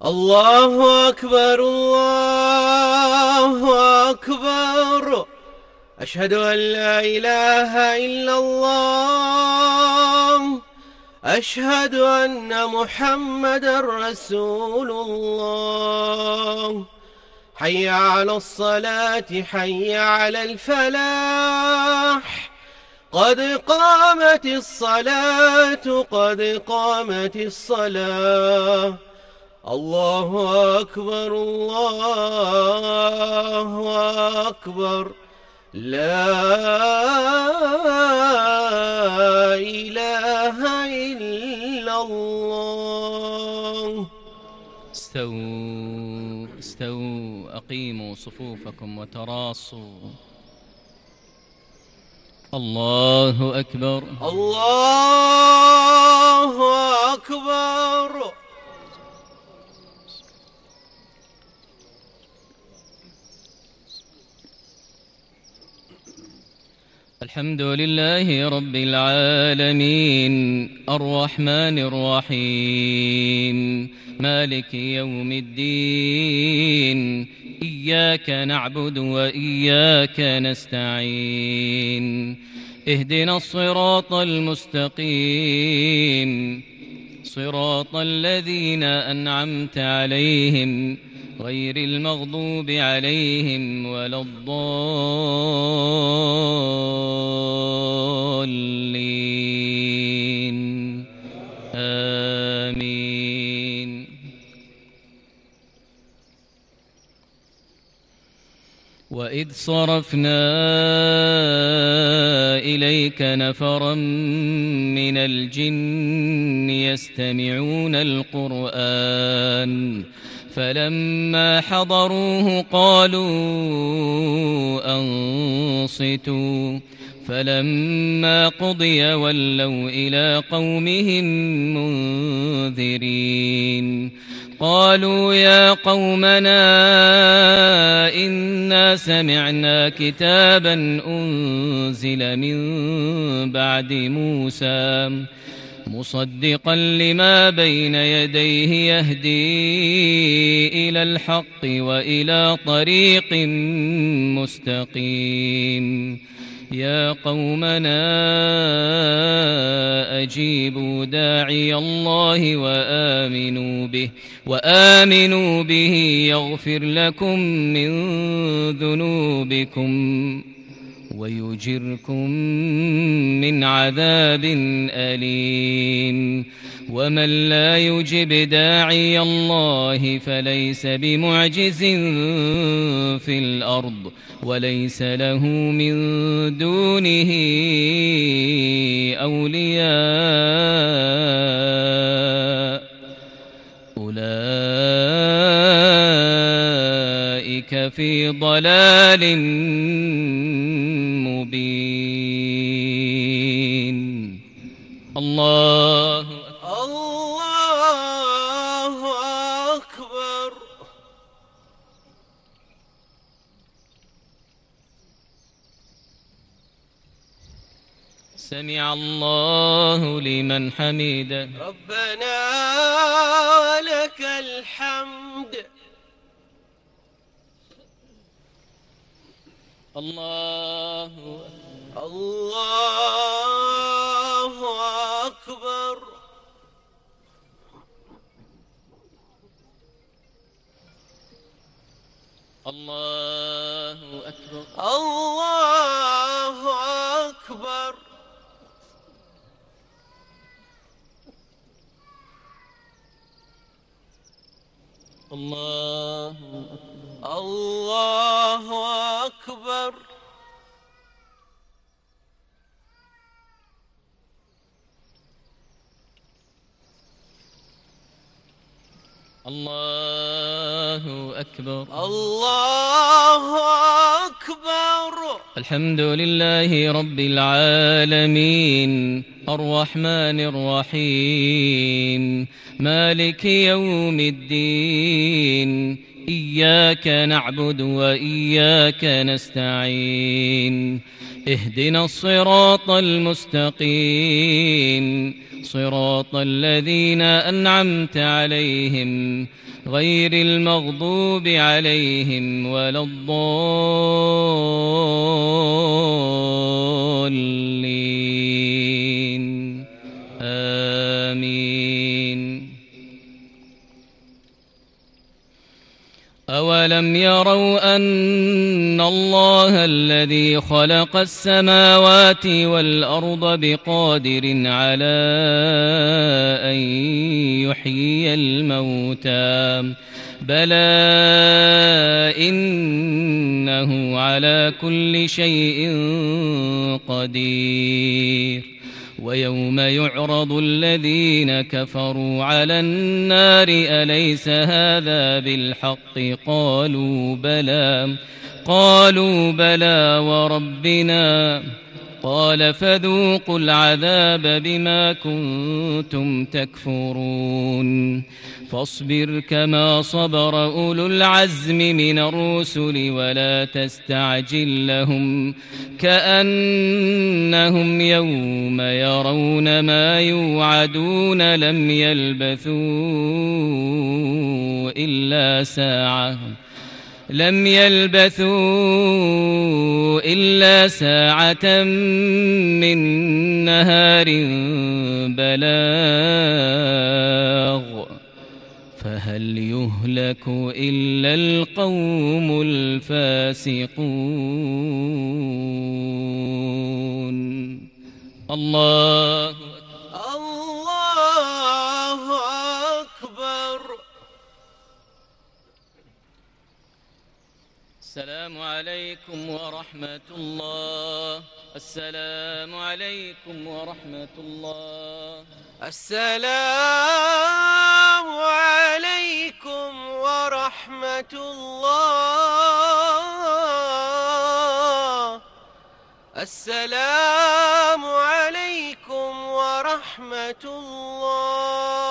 الله أكبر الله أكبر. أشهد أن لا إله إلا الله. أشهد أن محمدا رسول الله. حي على الصلاة حي على الفلاح. قد قامت الصلاة قد قامت الصلاة. الله أكبر الله أكبر. لا إله إلا الله. استووا استووا، أقيموا صفوفكم وتراصوا. الله أكبر الله أكبر. الحمد لله رب العالمين، الرحمن الرحيم، مالك يوم الدين. إياك نعبد وإياك نستعين. اهدنا الصراط المستقيم، صراط الذين أنعمت عليهم غير المغضوب عليهم ولا الضالين. آمين. وإذ صرفنا إليك نفرا من الجن يستمعون القرآن فلما حضروه قالوا أنصتوا فلما قضي ولوا إلى قومهم منذرين. قالوا يا قومنا إنا سمعنا كتابا أنزل من بعد موسى مصدقا لما بين يديه يهدي إلى الحق وإلى طريق مستقيم. يا قومنا أجيبوا داعي الله وآمنوا به يغفر لكم من ذنوبكم ويجركم من عذاب أليم. ومن لا يجب داعي الله فليس بمعجز في الأرض وليس له من دونه أولياء. أولئك في ضلال مبين. الله أكبر. سمع الله لمن حمده. ربنا لك الحمد. الله أكبر. الله أكبر. الله أكبر. الله أكبر. الله أكبر. الله أكبر. الحمد لله رب العالمين، الرحمن الرحيم، مالك يوم الدين. إياك نعبد وإياك نستعين اهدنا الصراط المستقيم صراط الذين أنعمت عليهم غير المغضوب عليهم ولا الضالين آمين. أولم يروا أن الله الذي خلق السماوات والأرض بقادر على أن يحيي الموتى بلى إنه على كل شيء قدير. ويوم يعرض الذين كفروا على النار أليس هذا بالحق قالوا بلى وربنا قال فذوقوا العذاب بما كنتم تكفرون. فاصبر كما صبر أولو العزم من الرسل ولا تستعجل لهم كأنهم يوم يرون ما يوعدون لم يلبثوا إلا ساعة من نهار بلاغ فهل يهلك إلا القوم الفاسقون. الله أكبر. السلام عليكم ورحمة الله. السلام عليكم ورحمة الله. السلام عليكم ورحمة الله. السلام عليكم ورحمة الله.